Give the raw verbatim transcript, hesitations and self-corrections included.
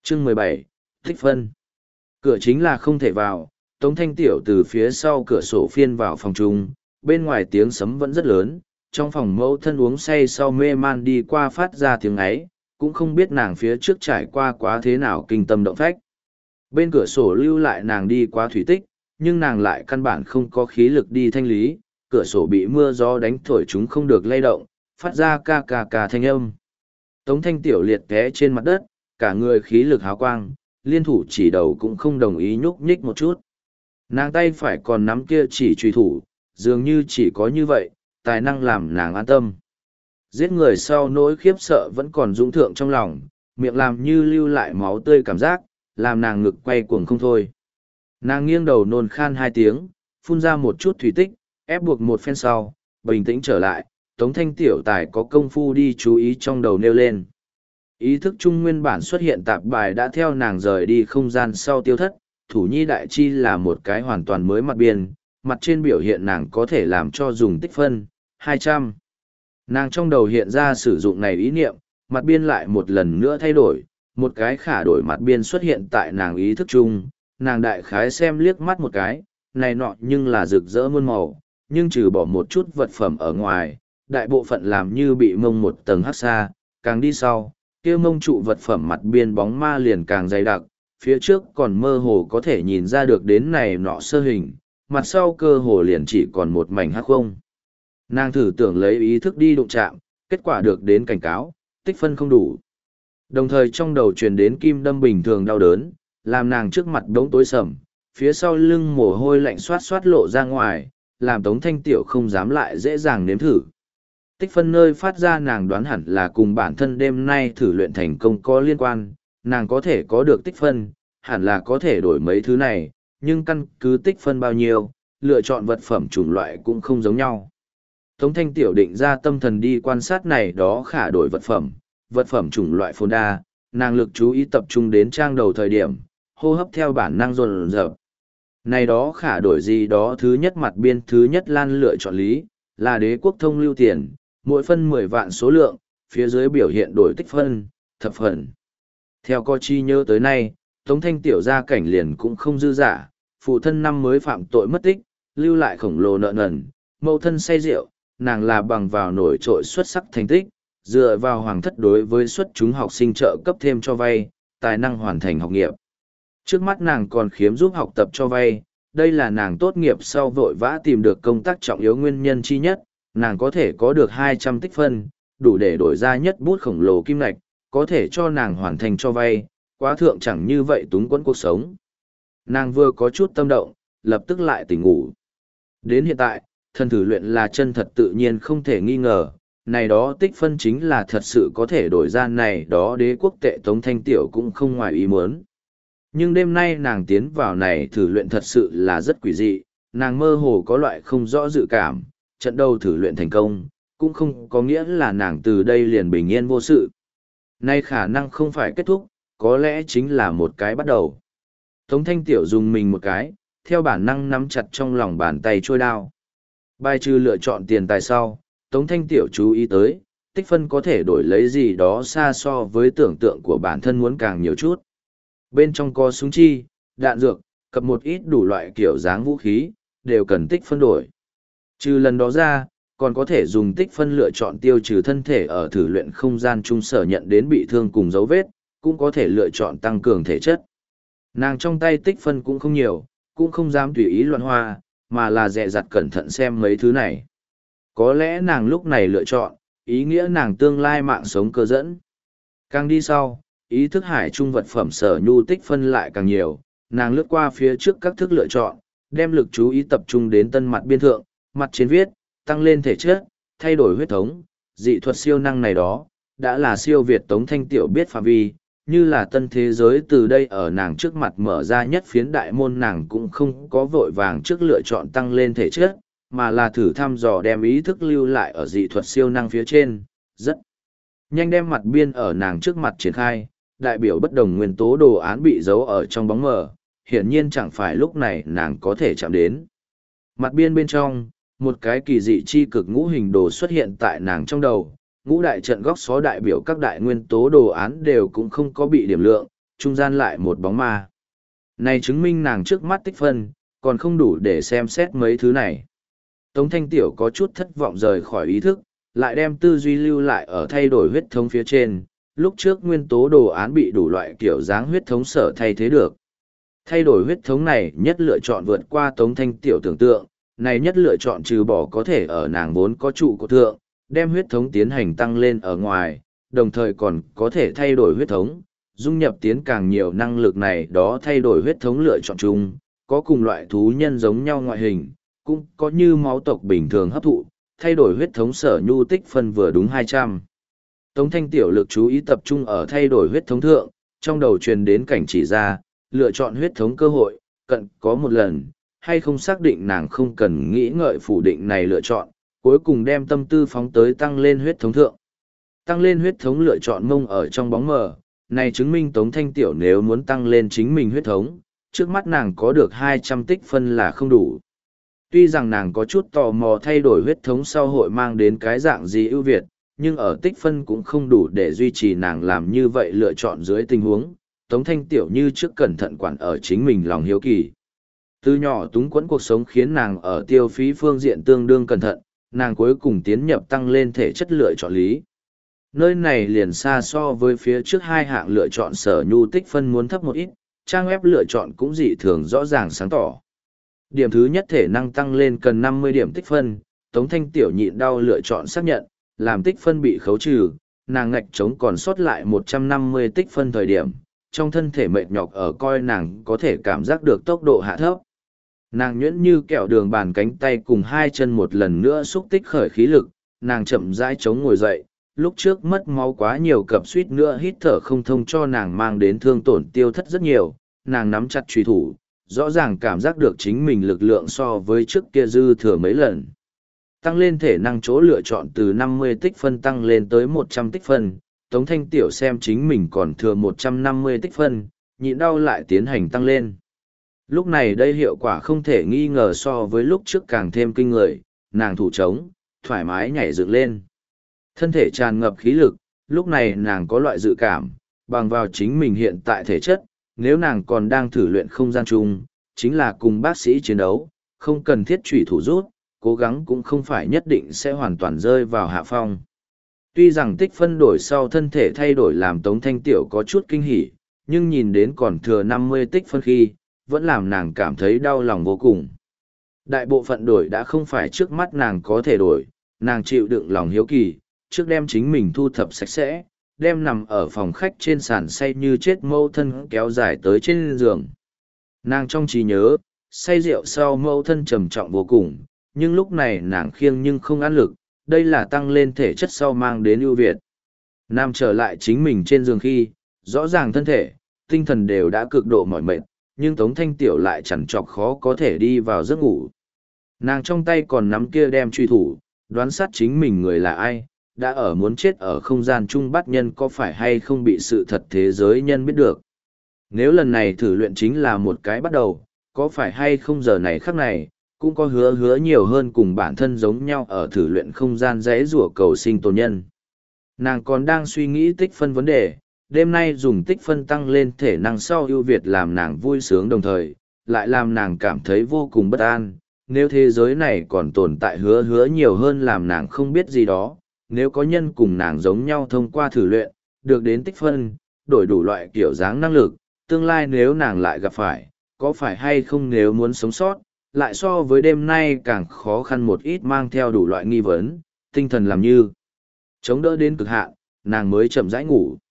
Chương mười bảy, Thích phân. Cửa chính là không thể vào, Tống Thanh Tiểu từ phía sau cửa sổ phiên vào phòng chung, bên ngoài tiếng sấm vẫn rất lớn, trong phòng mẫu thân uống say sau mê man đi qua phát ra tiếng ấy, cũng không biết nàng phía trước trải qua quá thế nào kinh tâm động phách. Bên cửa sổ lưu lại nàng đi qua thủy tích, nhưng nàng lại căn bản không có khí lực đi thanh lý, cửa sổ bị mưa gió đánh thổi chúng không được lay động, phát ra ca ca ca thanh âm. Tống Thanh Tiểu liệt té trên mặt đất, cả người khí lực háo quang, liên thủ chỉ đầu cũng không đồng ý nhúc nhích một chút. Nàng tay phải còn nắm kia chỉ truy thủ, dường như chỉ có như vậy, tài năng làm nàng an tâm. Giết người sau nỗi khiếp sợ vẫn còn dũng thượng trong lòng, miệng làm như lưu lại máu tươi cảm giác, làm nàng ngực quay cuồng không thôi. Nàng nghiêng đầu nôn khan hai tiếng, phun ra một chút thủy tích, ép buộc một phen sau, bình tĩnh trở lại, Tống Thanh Tiểu tài có công phu đi chú ý trong đầu nêu lên. Ý thức chung nguyên bản xuất hiện tạp bài đã theo nàng rời đi không gian sau tiêu thất, thủ nhi đại chi là một cái hoàn toàn mới mặt biên, mặt trên biểu hiện nàng có thể làm cho dùng tích phân, hai trăm. Nàng trong đầu hiện ra sử dụng này ý niệm, mặt biên lại một lần nữa thay đổi, một cái khả đổi mặt biên xuất hiện tại nàng ý thức chung, nàng đại khái xem liếc mắt một cái, này nọ nhưng là rực rỡ muôn màu, nhưng trừ bỏ một chút vật phẩm ở ngoài, đại bộ phận làm như bị mông một tầng hắc xa, càng đi sau, kia mông trụ vật phẩm mặt biên bóng ma liền càng dày đặc, phía trước còn mơ hồ có thể nhìn ra được đến này nọ sơ hình, mặt sau cơ hồ liền chỉ còn một mảnh hắc không. Nàng thử tưởng lấy ý thức đi đụng chạm, kết quả được đến cảnh cáo, tích phân không đủ. Đồng thời trong đầu truyền đến kim đâm bình thường đau đớn, làm nàng trước mặt đống tối sầm, phía sau lưng mồ hôi lạnh xoát xoát lộ ra ngoài, làm Tống Thanh Tiểu không dám lại dễ dàng nếm thử. Tích phân nơi phát ra nàng đoán hẳn là cùng bản thân đêm nay thử luyện thành công có liên quan, nàng có thể có được tích phân, hẳn là có thể đổi mấy thứ này, nhưng căn cứ tích phân bao nhiêu, lựa chọn vật phẩm chủng loại cũng không giống nhau. Tống Thanh Tiểu định ra tâm thần đi quan sát này đó khả đổi vật phẩm, vật phẩm chủng loại phồn đa, nàng lực chú ý tập trung đến trang đầu thời điểm, hô hấp theo bản năng dồn dập. Này đó khả đổi gì đó thứ nhất mặt biên thứ nhất lan lựa chọn lý, là đế quốc thông lưu tiền, mỗi phân mười vạn số lượng, phía dưới biểu hiện đổi tích phân, thập phần. Theo co chi nhớ tới nay, Tống Thanh Tiểu gia cảnh liền cũng không dư giả, phụ thân năm mới phạm tội mất tích, lưu lại khổng lồ nợ nần, mẫu thân say rượu, nàng là bằng vào nổi trội xuất sắc thành tích, dựa vào hoàng thất đối với xuất chúng học sinh trợ cấp thêm cho vay, tài năng hoàn thành học nghiệp. Trước mắt nàng còn khiếm giúp học tập cho vay, đây là nàng tốt nghiệp sau vội vã tìm được công tác trọng yếu nguyên nhân chi nhất, nàng có thể có được hai trăm tích phân, đủ để đổi ra nhất bút khổng lồ kim ngạch, có thể cho nàng hoàn thành cho vay, quá thượng chẳng như vậy túng quẫn cuộc sống. Nàng vừa có chút tâm động, lập tức lại tỉnh ngủ. Đến hiện tại, thân thử luyện là chân thật tự nhiên không thể nghi ngờ, này đó tích phân chính là thật sự có thể đổi ra này đó đế quốc tệ Tống Thanh Tiểu cũng không ngoài ý muốn. Nhưng đêm nay nàng tiến vào này thử luyện thật sự là rất quỷ dị, nàng mơ hồ có loại không rõ dự cảm, trận đầu thử luyện thành công, cũng không có nghĩa là nàng từ đây liền bình yên vô sự. Nay khả năng không phải kết thúc, có lẽ chính là một cái bắt đầu. Tống Thanh Tiểu dùng mình một cái, theo bản năng nắm chặt trong lòng bàn tay trôi đao. Bài trừ lựa chọn tiền tài sau, Tống Thanh Tiểu chú ý tới, tích phân có thể đổi lấy gì đó xa so với tưởng tượng của bản thân muốn càng nhiều chút. Bên trong có súng chi, đạn dược, cập một ít đủ loại kiểu dáng vũ khí, đều cần tích phân đổi. Trừ lần đó ra, còn có thể dùng tích phân lựa chọn tiêu trừ thân thể ở thử luyện không gian trung sở nhận đến bị thương cùng dấu vết, cũng có thể lựa chọn tăng cường thể chất. Nàng trong tay tích phân cũng không nhiều, cũng không dám tùy ý loạn hoa, mà là dè dặt cẩn thận xem mấy thứ này. Có lẽ nàng lúc này lựa chọn, ý nghĩa nàng tương lai mạng sống cơ dẫn. Càng đi sau, ý thức hải trung vật phẩm sở nhu tích phân lại càng nhiều, nàng lướt qua phía trước các thức lựa chọn, đem lực chú ý tập trung đến tân mặt biên thượng, mặt trên viết, tăng lên thể chất, thay đổi huyết thống, dị thuật siêu năng này đó, đã là siêu việt Tống Thanh Tiểu biết phạm vi, như là tân thế giới từ đây ở nàng trước mặt mở ra nhất phiến đại môn, nàng cũng không có vội vàng trước lựa chọn tăng lên thể chất, mà là thử thăm dò đem ý thức lưu lại ở dị thuật siêu năng phía trên, rất nhanh đem mặt biên ở nàng trước mặt triển khai, đại biểu bất đồng nguyên tố đồ án bị giấu ở trong bóng mờ, hiển nhiên chẳng phải lúc này nàng có thể chạm đến. Mặt biên bên trong, một cái kỳ dị chi cực ngũ hình đồ xuất hiện tại nàng trong đầu, ngũ đại trận góc xó đại biểu các đại nguyên tố đồ án đều cũng không có bị điểm lượng, trung gian lại một bóng ma. Này chứng minh nàng trước mắt tích phân, còn không đủ để xem xét mấy thứ này. Tống Thanh Tiểu có chút thất vọng rời khỏi ý thức, lại đem tư duy lưu lại ở thay đổi huyết thống phía trên. Lúc trước nguyên tố đồ án bị đủ loại kiểu dáng huyết thống sở thay thế được. Thay đổi huyết thống này nhất lựa chọn vượt qua Tống Thanh Tiểu tưởng tượng, này nhất lựa chọn trừ bỏ có thể ở nàng vốn có trụ của thượng, đem huyết thống tiến hành tăng lên ở ngoài, đồng thời còn có thể thay đổi huyết thống, dung nhập tiến càng nhiều năng lực này đó thay đổi huyết thống lựa chọn chung, có cùng loại thú nhân giống nhau ngoại hình, cũng có như máu tộc bình thường hấp thụ, thay đổi huyết thống sở nhu tích phân vừa đúng hai trăm. Tống Thanh Tiểu lực chú ý tập trung ở thay đổi huyết thống thượng, trong đầu truyền đến cảnh chỉ ra, lựa chọn huyết thống cơ hội, cận có một lần, hay không xác định nàng không cần nghĩ ngợi phủ định này lựa chọn, cuối cùng đem tâm tư phóng tới tăng lên huyết thống thượng. Tăng lên huyết thống lựa chọn mông ở trong bóng mờ, này chứng minh Tống Thanh Tiểu nếu muốn tăng lên chính mình huyết thống, trước mắt nàng có được hai trăm tích phân là không đủ. Tuy rằng nàng có chút tò mò thay đổi huyết thống sau hội mang đến cái dạng gì ưu việt, nhưng ở tích phân cũng không đủ để duy trì nàng làm như vậy lựa chọn dưới tình huống, Tống Thanh Tiểu như trước cẩn thận quản ở chính mình lòng hiếu kỳ. Từ nhỏ túng quẫn cuộc sống khiến nàng ở tiêu phí phương diện tương đương cẩn thận, nàng cuối cùng tiến nhập tăng lên thể chất lựa chọn lý. Nơi này liền xa so với phía trước hai hạng lựa chọn sở nhu tích phân muốn thấp một ít, trang web lựa chọn cũng dị thường rõ ràng sáng tỏ. Điểm thứ nhất thể năng tăng lên cần năm mươi điểm tích phân, Tống Thanh Tiểu nhịn đau lựa chọn xác nhận, làm tích phân bị khấu trừ, nàng ngạch trống còn sót lại một trăm năm mươi tích phân thời điểm, trong thân thể mệt nhọc ở coi nàng có thể cảm giác được tốc độ hạ thấp. Nàng nhuyễn như kẹo đường bàn cánh tay cùng hai chân một lần nữa xúc tích khởi khí lực, nàng chậm rãi chống ngồi dậy, lúc trước mất máu quá nhiều cập suýt nữa hít thở không thông cho nàng mang đến thương tổn tiêu thất rất nhiều, nàng nắm chặt truy thủ, rõ ràng cảm giác được chính mình lực lượng so với trước kia dư thừa mấy lần. Tăng lên thể năng chỗ lựa chọn từ năm mươi tích phân tăng lên tới một trăm tích phân, Tống Thanh Tiểu xem chính mình còn thừa một trăm năm mươi tích phân, nhịn đau lại tiến hành tăng lên. Lúc này đây hiệu quả không thể nghi ngờ so với lúc trước càng thêm kinh người, nàng thủ trống, thoải mái nhảy dựng lên. Thân thể tràn ngập khí lực, lúc này nàng có loại dự cảm, bằng vào chính mình hiện tại thể chất, nếu nàng còn đang thử luyện không gian chung, chính là cùng bác sĩ chiến đấu, không cần thiết trùy thủ rút, cố gắng cũng không phải nhất định sẽ hoàn toàn rơi vào hạ phong. Tuy rằng tích phân đổi sau thân thể thay đổi làm Tống Thanh Tiểu có chút kinh hỉ, nhưng nhìn đến còn thừa năm mươi tích phân khi, vẫn làm nàng cảm thấy đau lòng vô cùng. Đại bộ phận đổi đã không phải trước mắt nàng có thể đổi, nàng chịu đựng lòng hiếu kỳ, trước đem chính mình thu thập sạch sẽ, đem nằm ở phòng khách trên sàn say như chết mâu thân kéo dài tới trên giường. Nàng trong trí nhớ, say rượu sau mâu thân trầm trọng vô cùng, nhưng lúc này nàng khiêng nhưng không ăn lực, đây là tăng lên thể chất sau mang đến ưu việt. Nam trở lại chính mình trên giường khi, rõ ràng thân thể, tinh thần đều đã cực độ mỏi mệt, nhưng Tống Thanh Tiểu lại chẳng chọc khó có thể đi vào giấc ngủ. Nàng trong tay còn nắm kia đem truy thủ, đoán sát chính mình người là ai, đã ở muốn chết ở không gian chung bắt nhân có phải hay không bị sự thật thế giới nhân biết được. Nếu lần này thử luyện chính là một cái bắt đầu, có phải hay không giờ này khắc này, cũng có hứa hứa nhiều hơn cùng bản thân giống nhau ở thử luyện không gian rẽ rủa cầu sinh tồn nhân. Nàng còn đang suy nghĩ tích phân vấn đề, đêm nay dùng tích phân tăng lên thể năng sau ưu việt làm nàng vui sướng đồng thời, lại làm nàng cảm thấy vô cùng bất an. Nếu thế giới này còn tồn tại hứa hứa nhiều hơn làm nàng không biết gì đó, nếu có nhân cùng nàng giống nhau thông qua thử luyện, được đến tích phân, đổi đủ loại kiểu dáng năng lực, tương lai nếu nàng lại gặp phải, có phải hay không nếu muốn sống sót, lại so với đêm nay càng khó khăn một ít mang theo đủ loại nghi vấn, tinh thần làm như chống đỡ đến cực hạn, nàng mới chậm rãi ngủ.